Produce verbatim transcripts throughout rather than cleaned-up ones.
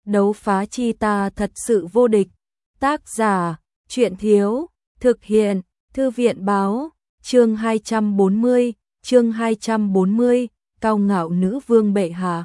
đấu phá chi ta thật sự vô địch. Tác giả, truyện thiếu, thực hiện, thư viện báo, chương hai trăm bốn mươi, chương hai trăm bốn mươi, cao ngạo nữ vương bệ hạ.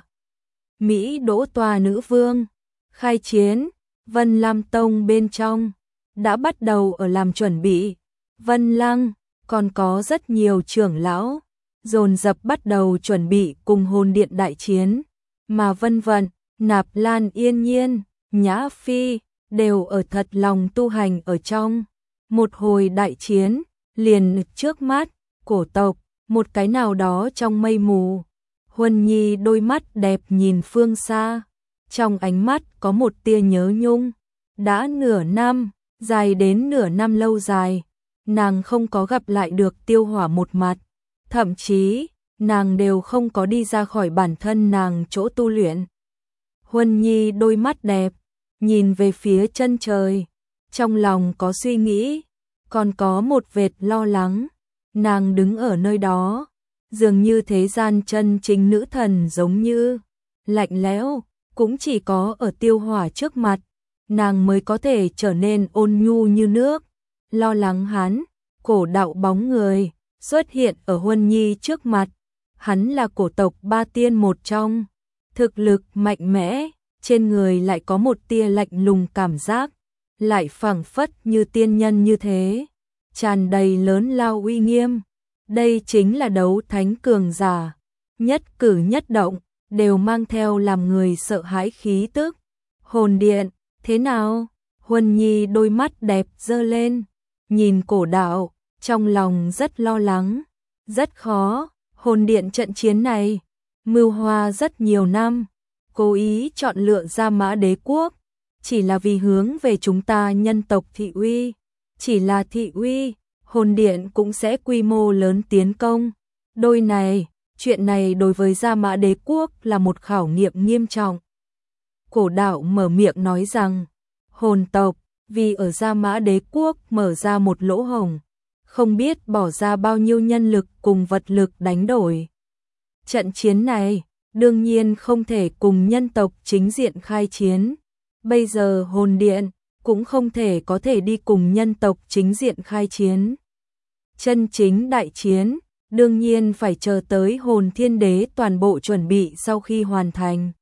Mỹ đỗ tòa nữ vương, khai chiến, Vân Lam Tông bên trong, đã bắt đầu ở làm chuẩn bị. Vân Lăng, còn có rất nhiều trưởng lão, dồn dập bắt đầu chuẩn bị cùng hồn điện đại chiến, mà Vân Vận, Nạp Lan Yên Nhiên, Nhã Phi, đều ở thật lòng tu hành ở trong. Một hồi đại chiến, liền trước mắt, cổ tộc, một cái nào đó trong mây mù. Huân Nhi đôi mắt đẹp nhìn phương xa, trong ánh mắt có một tia nhớ nhung. Đã nửa năm, dài đến nửa năm lâu dài, nàng không có gặp lại được Tiêu Hỏa một mặt, thậm chí, nàng đều không có đi ra khỏi bản thân nàng chỗ tu luyện. Huân Nhi đôi mắt đẹp, nhìn về phía chân trời, trong lòng có suy nghĩ, còn có một vệt lo lắng. Nàng đứng ở nơi đó, dường như thế gian chân chính nữ thần giống như lạnh lẽo, cũng chỉ có ở Tiêu Hỏa trước mặt, nàng mới có thể trở nên ôn nhu như nước. Lo lắng hắn, cổ đạo bóng người xuất hiện ở Huân Nhi trước mặt. Hắn là cổ tộc ba tiên một trong, thực lực mạnh mẽ, trên người lại có một tia lạnh lùng cảm giác, lại phảng phất như tiên nhân như thế, tràn đầy lớn lao uy nghiêm. Đây chính là đấu thánh cường giả, nhất cử nhất động đều mang theo làm người sợ hãi khí tức. Hồn điện, thế nào? Huân Nhi đôi mắt đẹp giơ lên, nhìn cổ đạo, trong lòng rất lo lắng, rất khó. Hồn điện trận chiến này, mưu hoa rất nhiều năm, cố ý chọn lựa Gia Mã Đế quốc, chỉ là vì hướng về chúng ta nhân tộc thị uy, chỉ là thị uy, hồn điện cũng sẽ quy mô lớn tiến công. Đôi này, chuyện này đối với Gia Mã Đế quốc là một khảo nghiệm nghiêm trọng. Cổ đạo mở miệng nói rằng, hồn tộc, vì ở Gia Mã Đế quốc mở ra một lỗ hổng, không biết bỏ ra bao nhiêu nhân lực cùng vật lực đánh đổi. Trận chiến này, đương nhiên không thể cùng nhân tộc chính diện khai chiến. Bây giờ hồn điện, cũng không thể có thể đi cùng nhân tộc chính diện khai chiến. Chân chính đại chiến, đương nhiên phải chờ tới hồn thiên đế toàn bộ chuẩn bị sau khi hoàn thành.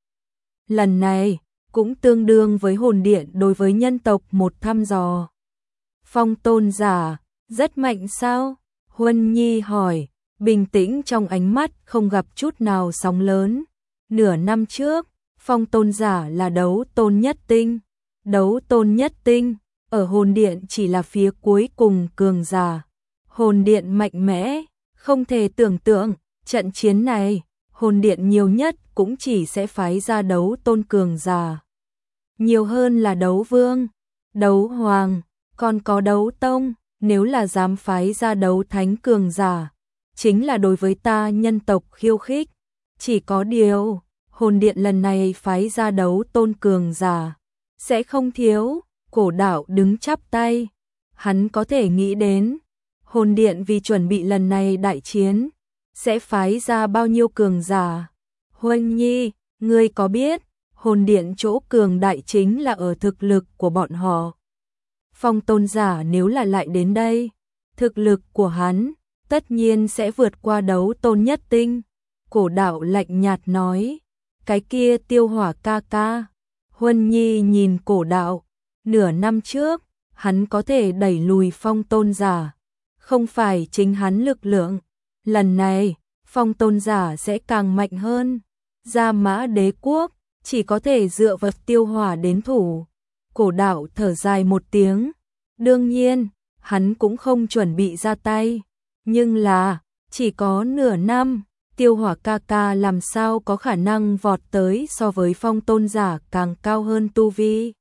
Lần này, cũng tương đương với hồn điện đối với nhân tộc một thăm dò. Phong tôn giả, rất mạnh sao? Huân Nhi hỏi, bình tĩnh trong ánh mắt không gặp chút nào sóng lớn. Nửa năm trước, phong tôn giả là đấu tôn nhất tinh. Đấu tôn nhất tinh, ở hồn điện chỉ là phía cuối cùng cường giả. Hồn điện mạnh mẽ, không thể tưởng tượng, trận chiến này, hồn điện nhiều nhất cũng chỉ sẽ phái ra đấu tôn cường giả. Nhiều hơn là đấu vương, đấu hoàng, còn có đấu tông, nếu là dám phái ra đấu thánh cường giả, chính là đối với ta nhân tộc khiêu khích. Chỉ có điều, hồn điện lần này phái ra đấu tôn cường giả, sẽ không thiếu. Cổ đạo đứng chắp tay, hắn có thể nghĩ đến, hồn điện vì chuẩn bị lần này đại chiến, sẽ phái ra bao nhiêu cường giả. Huân Nhi, ngươi có biết, hồn điện chỗ cường đại chính là ở thực lực của bọn họ. Phong tôn giả nếu là lại đến đây, thực lực của hắn, tất nhiên sẽ vượt qua đấu tôn nhất tinh. Cổ đạo lạnh nhạt nói, cái kia Tiêu Hỏa ca ca. Huân Nhi nhìn cổ đạo, nửa năm trước, hắn có thể đẩy lùi phong tôn giả, không phải chính hắn lực lượng. Lần này, phong tôn giả sẽ càng mạnh hơn. Gia Mã Đế quốc, chỉ có thể dựa vào Tiêu Hỏa đến thủ. Cổ đạo thở dài một tiếng, đương nhiên, hắn cũng không chuẩn bị ra tay. Nhưng là, chỉ có nửa năm, Tiêu Hỏa ca ca làm sao có khả năng vọt tới so với phong tôn giả càng cao hơn tu vi.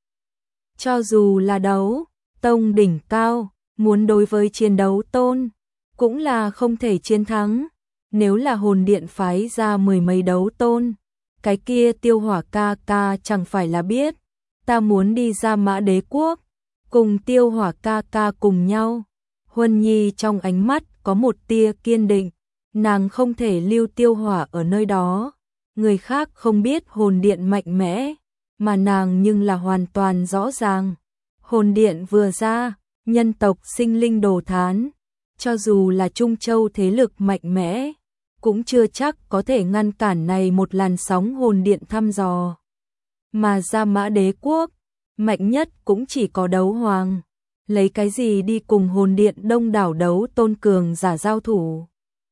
Cho dù là đấu tông đỉnh cao, muốn đối với chiến đấu tôn, cũng là không thể chiến thắng. Nếu là hồn điện phái ra mười mấy đấu tôn, cái kia Tiêu Hỏa ca ca chẳng phải là biết, ta muốn đi Gia Mã Đế quốc, cùng Tiêu Hỏa ca ca cùng nhau. Huân Nhi trong ánh mắt có một tia kiên định, nàng không thể lưu Tiêu Hỏa ở nơi đó. Người khác không biết hồn điện mạnh mẽ, mà nàng nhưng là hoàn toàn rõ ràng. Hồn điện vừa ra, nhân tộc sinh linh đồ thán, cho dù là Trung Châu thế lực mạnh mẽ, cũng chưa chắc có thể ngăn cản này một làn sóng hồn điện thăm dò. Mà Gia Mã Đế quốc, mạnh nhất cũng chỉ có đấu hoàng, lấy cái gì đi cùng hồn điện đông đảo đấu tôn cường giả giao thủ.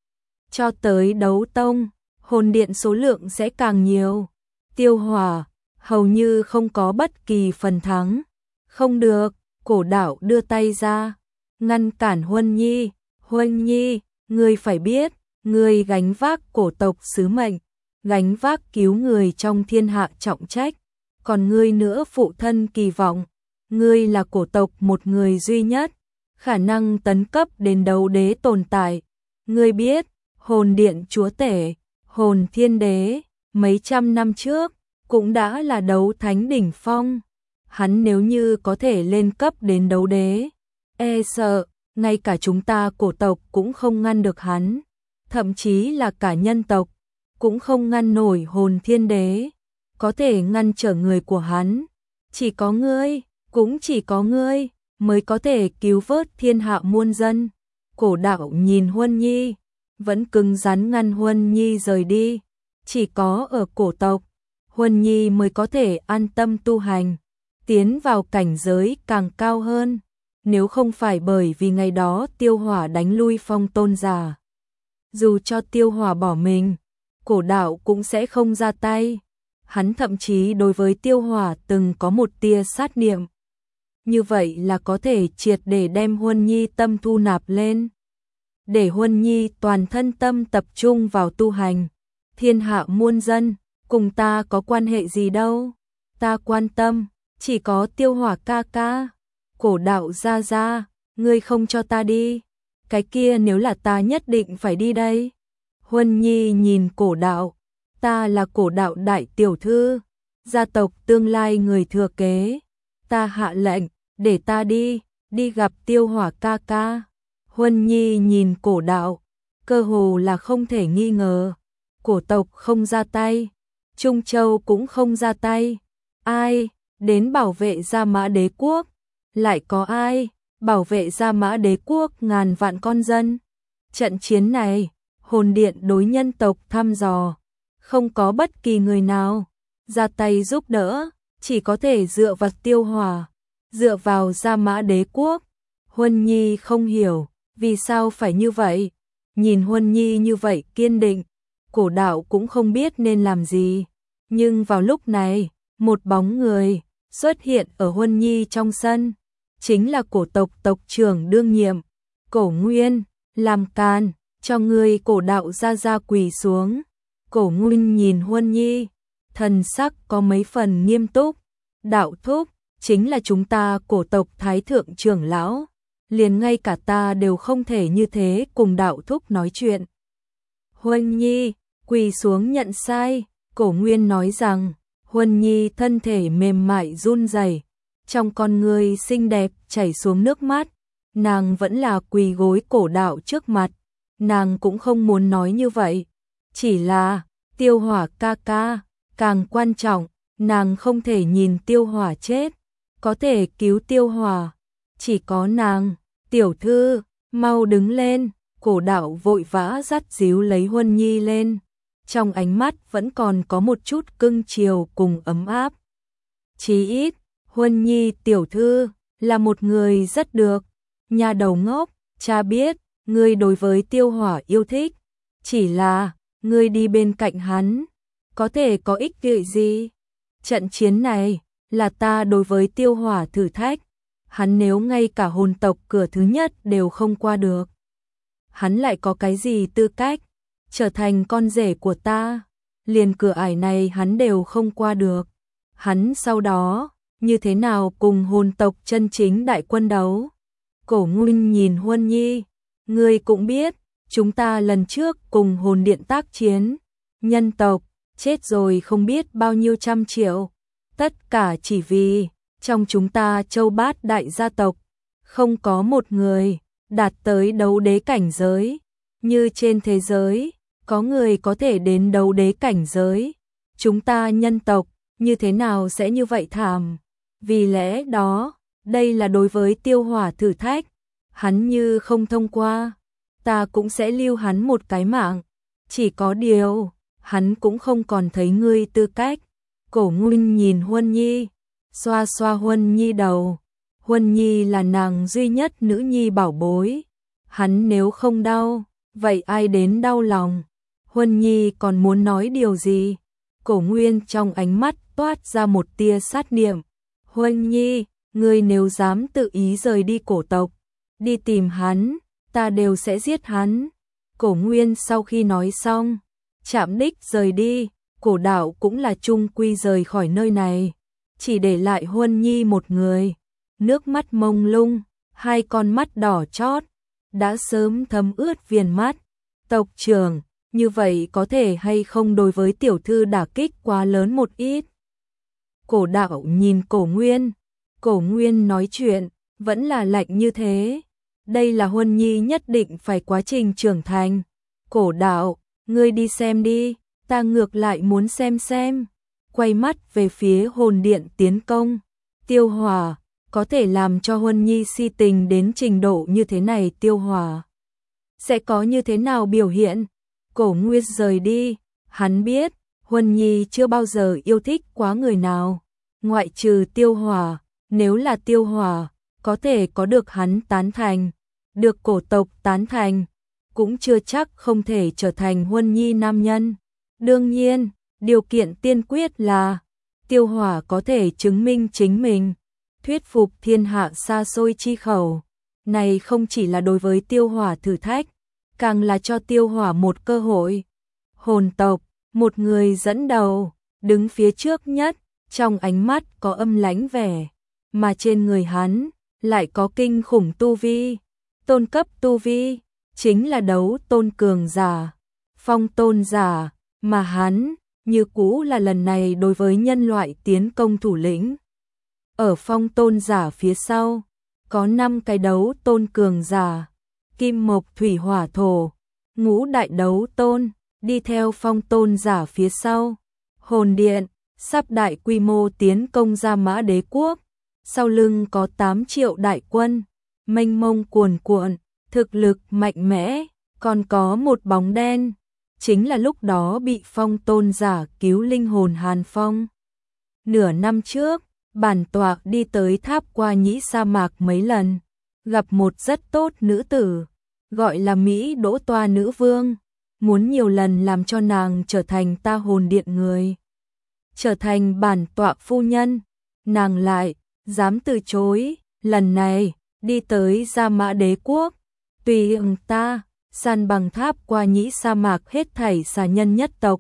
Cho tới đấu tông, hồn điện số lượng sẽ càng nhiều. Tiêu Hỏa hầu như không có bất kỳ phần thắng. Không được, Cổ Đạo đưa tay ra, ngăn cản Huân Nhi. Huân Nhi, ngươi phải biết, ngươi gánh vác cổ tộc sứ mệnh, gánh vác cứu người trong thiên hạ trọng trách. Còn ngươi nữa phụ thân kỳ vọng, ngươi là cổ tộc một người duy nhất, khả năng tấn cấp đến đấu đế tồn tại. Ngươi biết, hồn điện chúa tể, hồn thiên đế, mấy trăm năm trước, cũng đã là đấu thánh đỉnh phong. Hắn nếu như có thể lên cấp đến đấu đế, e sợ, ngay cả chúng ta cổ tộc cũng không ngăn được hắn. Thậm chí là cả nhân tộc, cũng không ngăn nổi hồn thiên đế. Có thể ngăn trở người của hắn, chỉ có ngươi, cũng chỉ có ngươi, mới có thể cứu vớt thiên hạ muôn dân. Cổ Đạo nhìn Huân Nhi, vẫn cứng rắn ngăn Huân Nhi rời đi. Chỉ có ở cổ tộc, Huân Nhi mới có thể an tâm tu hành, tiến vào cảnh giới càng cao hơn. Nếu không phải bởi vì ngày đó Tiêu Hỏa đánh lui Phong tôn giả, dù cho Tiêu Hỏa bỏ mình, Cổ Đạo cũng sẽ không ra tay. Hắn thậm chí đối với Tiêu Hỏa từng có một tia sát niệm. Như vậy là có thể triệt để đem Huân Nhi tâm thu nạp lên. Để Huân Nhi toàn thân tâm tập trung vào tu hành. Thiên hạ muôn dân, cùng ta có quan hệ gì đâu. Ta quan tâm, chỉ có Tiêu Hỏa ca ca. Cổ Đạo ra ra, ngươi không cho ta đi. Cái kia nếu là ta nhất định phải đi đây. Huân Nhi nhìn Cổ Đạo. Ta là Cổ Đạo đại tiểu thư, gia tộc tương lai người thừa kế. Ta hạ lệnh, để ta đi, đi gặp Tiêu Hỏa ca ca. Huân Nhi nhìn Cổ Đạo, cơ hồ là không thể nghi ngờ. Cổ tộc không ra tay, Trung Châu cũng không ra tay. Ai đến bảo vệ Gia Mã Đế quốc? Lại có ai bảo vệ Gia Mã Đế quốc ngàn vạn con dân? Trận chiến này, hồn điện đối nhân tộc thăm dò, không có bất kỳ người nào ra tay giúp đỡ, chỉ có thể dựa vào Tiêu Hỏa, dựa vào Gia Mã Đế quốc. Huân Nhi không hiểu, vì sao phải như vậy? Nhìn Huân Nhi như vậy kiên định, Cổ Đạo cũng không biết nên làm gì. Nhưng vào lúc này, một bóng người xuất hiện ở Huân Nhi trong sân, chính là cổ tộc tộc trưởng đương nhiệm, Cổ Nguyên. Làm can, cho người Cổ Đạo ra ra quỳ xuống. Cổ Nguyên nhìn Huân Nhi, thần sắc có mấy phần nghiêm túc. Đạo thúc, chính là chúng ta cổ tộc thái thượng trưởng lão, liền ngay cả ta đều không thể như thế cùng đạo thúc nói chuyện. Huân Nhi quỳ xuống nhận sai. Cổ Nguyên nói rằng, Huân Nhi thân thể mềm mại run rẩy, trong con người xinh đẹp chảy xuống nước mắt. Nàng vẫn là quỳ gối Cổ Đạo trước mặt. Nàng cũng không muốn nói như vậy, chỉ là Tiêu Hỏa ca ca càng quan trọng. Nàng không thể nhìn Tiêu Hỏa chết, có thể cứu Tiêu Hỏa chỉ có nàng. Tiểu thư, mau đứng lên. Cổ Đạo vội vã dắt díu lấy Huân Nhi lên, trong ánh mắt vẫn còn có một chút cưng chiều cùng ấm áp. Chí ít, Huân Nhi tiểu thư là một người rất được. Nhà đầu ngốc, cha biết ngươi đối với Tiêu Hỏa yêu thích, chỉ là ngươi đi bên cạnh hắn có thể có ích lợi gì? Trận chiến này là ta đối với Tiêu Hỏa thử thách. Hắn nếu ngay cả hồn tộc cửa thứ nhất đều không qua được, hắn lại có cái gì tư cách trở thành con rể của ta? Liền cửa ải này hắn đều không qua được, hắn sau đó như thế nào cùng hồn tộc chân chính đại quân đấu? Cổ Nguyên nhìn Huân Nhi, ngươi cũng biết, chúng ta lần trước cùng hồn điện tác chiến, nhân tộc chết rồi không biết bao nhiêu trăm triệu, tất cả chỉ vì trong chúng ta châu bát đại gia tộc không có một người đạt tới đấu đế cảnh giới. Như trên thế giới có người có thể đến đấu đế cảnh giới, chúng ta nhân tộc như thế nào sẽ như vậy thảm? Vì lẽ đó, đây là đối với Tiêu Hỏa thử thách, hắn như không thông qua, ta cũng sẽ lưu hắn một cái mạng, chỉ có điều, hắn cũng không còn thấy ngươi tư cách. Cổ Nguyên nhìn Huân Nhi, xoa xoa Huân Nhi đầu, Huân Nhi là nàng duy nhất nữ nhi bảo bối, hắn nếu không đau, vậy ai đến đau lòng? Huân Nhi còn muốn nói điều gì? Cổ Nguyên trong ánh mắt toát ra một tia sát niệm. Huân Nhi, ngươi nếu dám tự ý rời đi cổ tộc, đi tìm hắn, ta đều sẽ giết hắn. Cổ Nguyên sau khi nói xong, chạm đích rời đi, cổ đạo cũng là chung quy rời khỏi nơi này, chỉ để lại Huân Nhi một người, nước mắt mông lung, hai con mắt đỏ chót, đã sớm thấm ướt viền mắt. Tộc trưởng, như vậy có thể hay không đối với tiểu thư đả kích quá lớn một ít? Cổ đạo nhìn Cổ Nguyên, Cổ Nguyên nói chuyện, vẫn là lạnh như thế. Đây là Huân Nhi nhất định phải quá trình trưởng thành. Cổ đạo, ngươi đi xem đi, ta ngược lại muốn xem xem. Quay mắt về phía hồn điện tiến công. Tiêu Hỏa, có thể làm cho Huân Nhi si tình đến trình độ như thế này Tiêu Hỏa sẽ có như thế nào biểu hiện? Cổ Nguyên rời đi, hắn biết, Huân Nhi chưa bao giờ yêu thích quá người nào, ngoại trừ Tiêu Hỏa, nếu là Tiêu Hỏa, có thể có được hắn tán thành, được cổ tộc tán thành, cũng chưa chắc không thể trở thành Huân Nhi nam nhân. Đương nhiên, điều kiện tiên quyết là, Tiêu Hỏa có thể chứng minh chính mình, thuyết phục thiên hạ xa xôi chi khẩu. Này không chỉ là đối với Tiêu Hỏa thử thách, càng là cho Tiêu Hỏa một cơ hội. Hồn tộc, một người dẫn đầu, đứng phía trước nhất, trong ánh mắt có âm lãnh vẻ, mà trên người hắn lại có kinh khủng tu vi, tôn cấp tu vi, chính là đấu tôn cường giả, phong tôn giả, mà hắn như cũ là lần này đối với nhân loại tiến công thủ lĩnh. Ở phong tôn giả phía sau, có năm cái đấu tôn cường giả, kim mộc thủy hỏa thổ, ngũ đại đấu tôn, đi theo phong tôn giả phía sau. Hồn điện, sắp đại quy mô tiến công Gia Mã Đế Quốc, sau lưng có tám triệu đại quân, mênh mông cuồn cuộn, thực lực mạnh mẽ, còn có một bóng đen, chính là lúc đó bị phong tôn giả cứu linh hồn Hàn Phong. Nửa năm trước, bản tọa đi tới tháp qua nhĩ sa mạc mấy lần, gặp một rất tốt nữ tử, gọi là Mỹ Đỗ Toa nữ vương, muốn nhiều lần làm cho nàng trở thành ta hồn điện người, trở thành bản tọa phu nhân, nàng lại dám từ chối. Lần này đi tới Gia Mã Đế Quốc, tùy ứng ta san bằng tháp qua nhĩ sa mạc hết thảy xà nhân nhất tộc.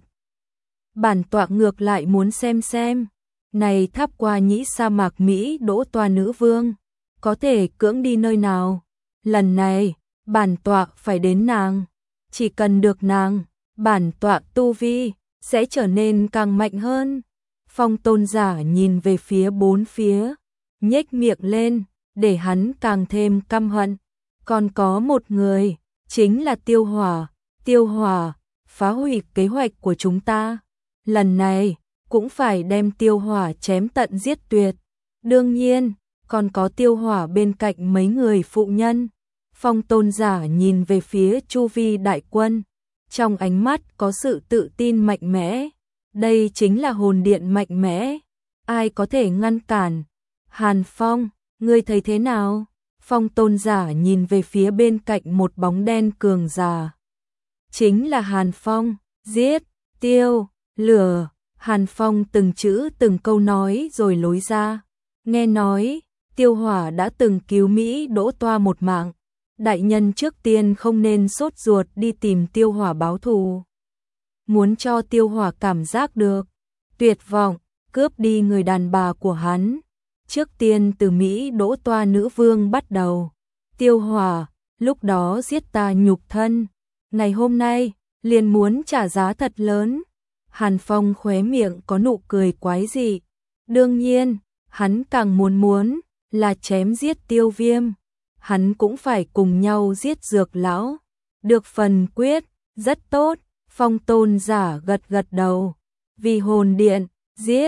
Bản tọa ngược lại muốn xem xem, này tháp qua nhĩ sa mạc Mỹ Đỗ Toa nữ vương có thể cưỡng đi nơi nào. Lần này bản tọa phải đến nàng, chỉ cần được nàng, bản tọa tu vi sẽ trở nên càng mạnh hơn. Phong tôn giả nhìn về phía bốn phía, nhếch miệng lên, để hắn càng thêm căm hận. Còn có một người, chính là Tiêu Hỏa. Tiêu Hỏa phá hủy kế hoạch của chúng ta, lần này cũng phải đem Tiêu Hỏa chém tận giết tuyệt. Đương nhiên, còn có Tiêu Hỏa bên cạnh mấy người phụ nhân. Phong tôn giả nhìn về phía chu vi đại quân, trong ánh mắt có sự tự tin mạnh mẽ. Đây chính là hồn điện mạnh mẽ, ai có thể ngăn cản? Hàn Phong, ngươi thấy thế nào? Phong tôn giả nhìn về phía bên cạnh một bóng đen cường giả. Chính là Hàn Phong, giết, tiêu, lửa. Hàn Phong từng chữ từng câu nói rồi lối ra. Nghe nói, Tiêu Hỏa đã từng cứu Mỹ Đỗ Toa một mạng. Đại nhân trước tiên không nên sốt ruột đi tìm Tiêu Hỏa báo thù. Muốn cho Tiêu Hỏa cảm giác được tuyệt vọng, cướp đi người đàn bà của hắn. Trước tiên từ Mỹ Đỗ Toa nữ vương bắt đầu. Tiêu Hỏa, lúc đó giết ta nhục thân. Ngày hôm nay, liền muốn trả giá thật lớn. Hàn Phong khóe miệng có nụ cười quái dị. Đương nhiên, hắn càng muốn muốn là chém giết Tiêu Viêm. Hắn cũng phải cùng nhau giết Dược lão. Được phần quyết, rất tốt. Phong tôn giả gật gật đầu. Vì hồn điện, giết.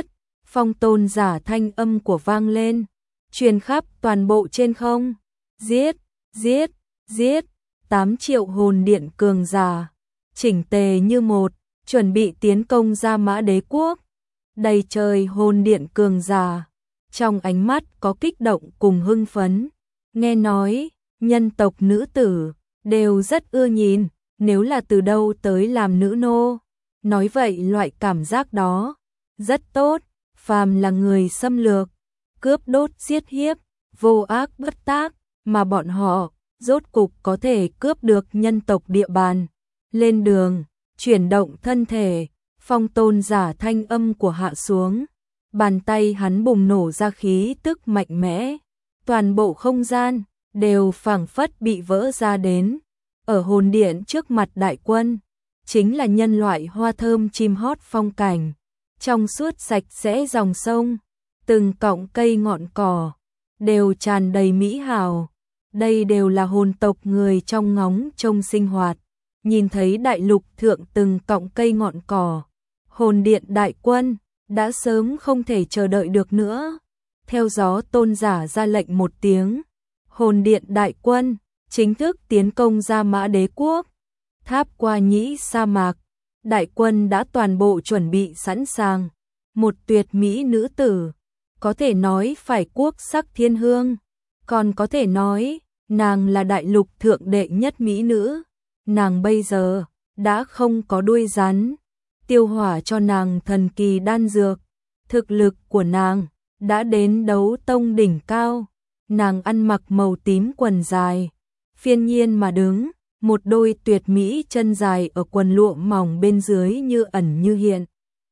Phong tôn giả thanh âm của vang lên, truyền khắp toàn bộ trên không. Giết, giết, giết, tám triệu hồn điện cường giả, chỉnh tề như một, chuẩn bị tiến công Gia Mã Đế quốc. Đầy trời hồn điện cường giả, trong ánh mắt có kích động cùng hưng phấn. Nghe nói, nhân tộc nữ tử đều rất ưa nhìn, nếu là từ đâu tới làm nữ nô. Nói vậy loại cảm giác đó rất tốt, phàm là người xâm lược, cướp đốt giết hiếp, vô ác bất tác, mà bọn họ rốt cục có thể cướp được nhân tộc địa bàn. Lên đường, chuyển động thân thể, phong tôn giả thanh âm của hạ xuống. Bàn tay hắn bùng nổ ra khí tức mạnh mẽ, toàn bộ không gian đều phảng phất bị vỡ ra đến. Ở hồn điện trước mặt đại quân, chính là nhân loại hoa thơm chim hót phong cảnh, trong suốt sạch sẽ dòng sông, từng cọng cây ngọn cỏ đều tràn đầy mỹ hào. Đây đều là hồn tộc người trong ngóng trông sinh hoạt. Nhìn thấy đại lục thượng từng cọng cây ngọn cỏ, hồn điện đại quân đã sớm không thể chờ đợi được nữa. Theo gió tôn giả ra lệnh một tiếng, hồn điện đại quân chính thức tiến công Gia Mã Đế quốc. Tháp Qua Nhĩ sa mạc, đại quân đã toàn bộ chuẩn bị sẵn sàng. Một tuyệt mỹ nữ tử, có thể nói phải quốc sắc thiên hương, còn có thể nói nàng là đại lục thượng đệ nhất mỹ nữ. Nàng bây giờ đã không có đuôi rắn, tiêu hỏa cho nàng thần kỳ đan dược. Thực lực của nàng đã đến đấu tông đỉnh cao. Nàng ăn mặc màu tím quần dài, phiên nhiên mà đứng, một đôi tuyệt mỹ chân dài ở quần lụa mỏng bên dưới như ẩn như hiện.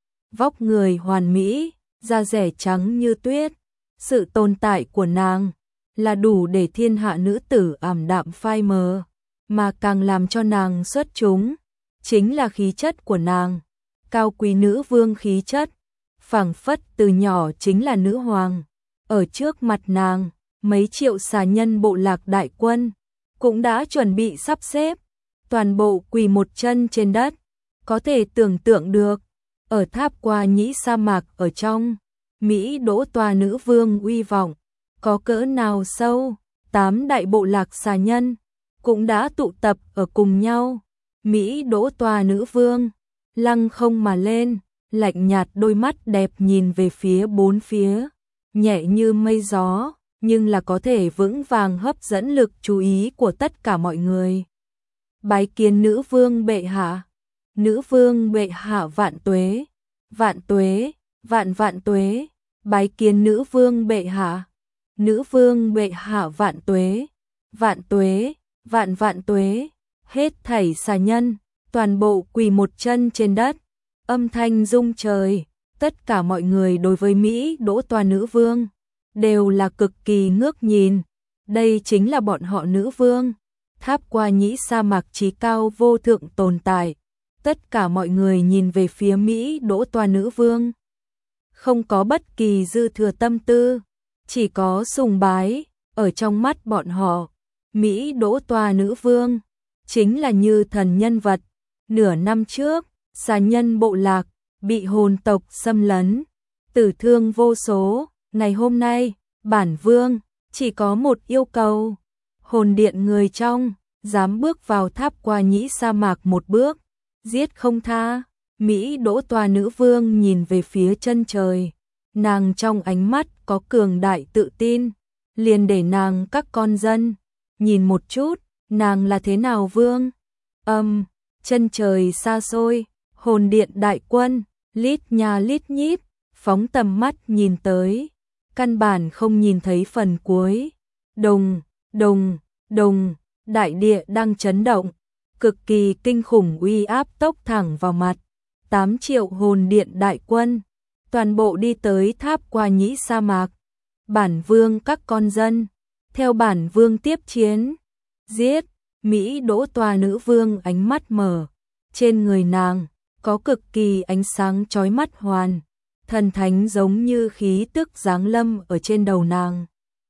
Vóc người hoàn mỹ, da dẻ trắng như tuyết. Sự tồn tại của nàng là đủ để thiên hạ nữ tử ảm đạm phai mờ, mà càng làm cho nàng xuất chúng chính là khí chất của nàng. Cao quý nữ vương khí chất, phảng phất từ nhỏ chính là nữ hoàng. Ở trước mặt nàng, mấy triệu xà nhân bộ lạc đại quân cũng đã chuẩn bị sắp xếp, toàn bộ quỳ một chân trên đất. Có thể tưởng tượng được, ở Tháp Qua Nhĩ sa mạc ở trong, Mỹ Đỗ Toa nữ vương uy vọng có cỡ nào sâu. Tám đại bộ lạc xà nhân cũng đã tụ tập ở cùng nhau. Mỹ Đỗ Toa nữ vương lăng không mà lên, lạnh nhạt đôi mắt đẹp nhìn về phía bốn phía, nhẹ như mây gió, nhưng là có thể vững vàng hấp dẫn lực chú ý của tất cả mọi người. Bái kiến nữ vương bệ hạ. Nữ vương bệ hạ vạn tuế, vạn tuế, vạn vạn tuế. Bái kiến nữ vương bệ hạ. Nữ vương bệ hạ vạn tuế, vạn tuế, vạn vạn tuế. Hết thảy xà nhân toàn bộ quỳ một chân trên đất, âm thanh rung trời. Tất cả mọi người đối với Mỹ Đỗ Toa nữ vương đều là cực kỳ ngước nhìn. Đây chính là bọn họ nữ vương, Tháp Qua Nhĩ sa mạc chí cao vô thượng tồn tại. Tất cả mọi người nhìn về phía Mỹ Đỗ Toa nữ vương, không có bất kỳ dư thừa tâm tư, chỉ có sùng bái. Ở trong mắt bọn họ, Mỹ Đỗ Toa nữ vương chính là như thần nhân vật. Nửa năm trước, xà nhân bộ lạc bị hồn tộc xâm lấn, tử thương vô số. Ngày hôm nay, bản vương chỉ có một yêu cầu, hồn điện người trong dám bước vào Tháp Qua Nhĩ sa mạc một bước, giết không tha. Mỹ Đỗ Toa nữ vương nhìn về phía chân trời, nàng trong ánh mắt có cường đại tự tin. Liền để nàng các con dân nhìn một chút, nàng là thế nào vương. Âm, um, chân trời xa xôi, hồn điện đại quân lít nha lít nhít phóng tầm mắt nhìn tới, căn bản không nhìn thấy phần cuối. Đùng, đùng, đùng, đại địa đang chấn động, cực kỳ kinh khủng uy áp tốc thẳng vào mặt. Tám triệu hồn điện đại quân toàn bộ đi tới Tháp Qua Nhĩ sa mạc. Bản vương các con dân, theo bản vương tiếp chiến. Giết. Mỹ Đỗ Toa nữ vương ánh mắt mở, trên người nàng có cực kỳ ánh sáng chói mắt hoàn, thần thánh giống như khí tức giáng lâm ở trên đầu nàng.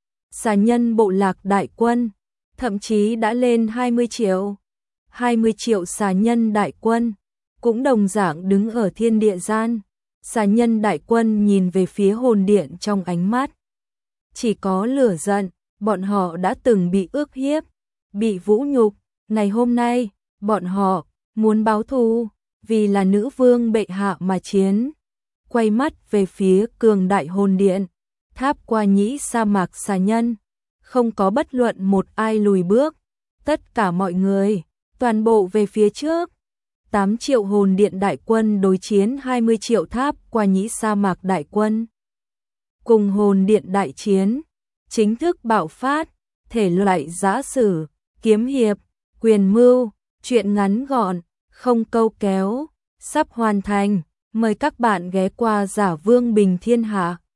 Xà nhân bộ lạc đại quân thậm chí đã lên hai mươi triệu. hai mươi triệu xà nhân đại quân cũng đồng dạng đứng ở thiên địa gian, Xà nhân đại quân nhìn về phía hồn điện trong ánh mắt chỉ có lửa giận, bọn họ đã từng bị ức hiếp, bị vũ nhục, ngày hôm nay, bọn họ muốn báo thù, vì là nữ vương bệ hạ mà chiến. Quay mắt về phía cường đại hồn điện, tháp qua nhĩ sa mạc xà nhân, không có bất luận một ai lùi bước, tất cả mọi người, toàn bộ về phía trước. tám triệu hồn điện đại quân đối chiến hai mươi triệu tháp qua nhĩ sa mạc đại quân. Cùng hồn điện đại chiến, chính thức bạo phát, thể loại giã sử, kiếm hiệp, quyền mưu, truyện ngắn gọn, không câu kéo, sắp hoàn thành. Mời các bạn ghé qua Giả Vương Bình Thiên Hạ.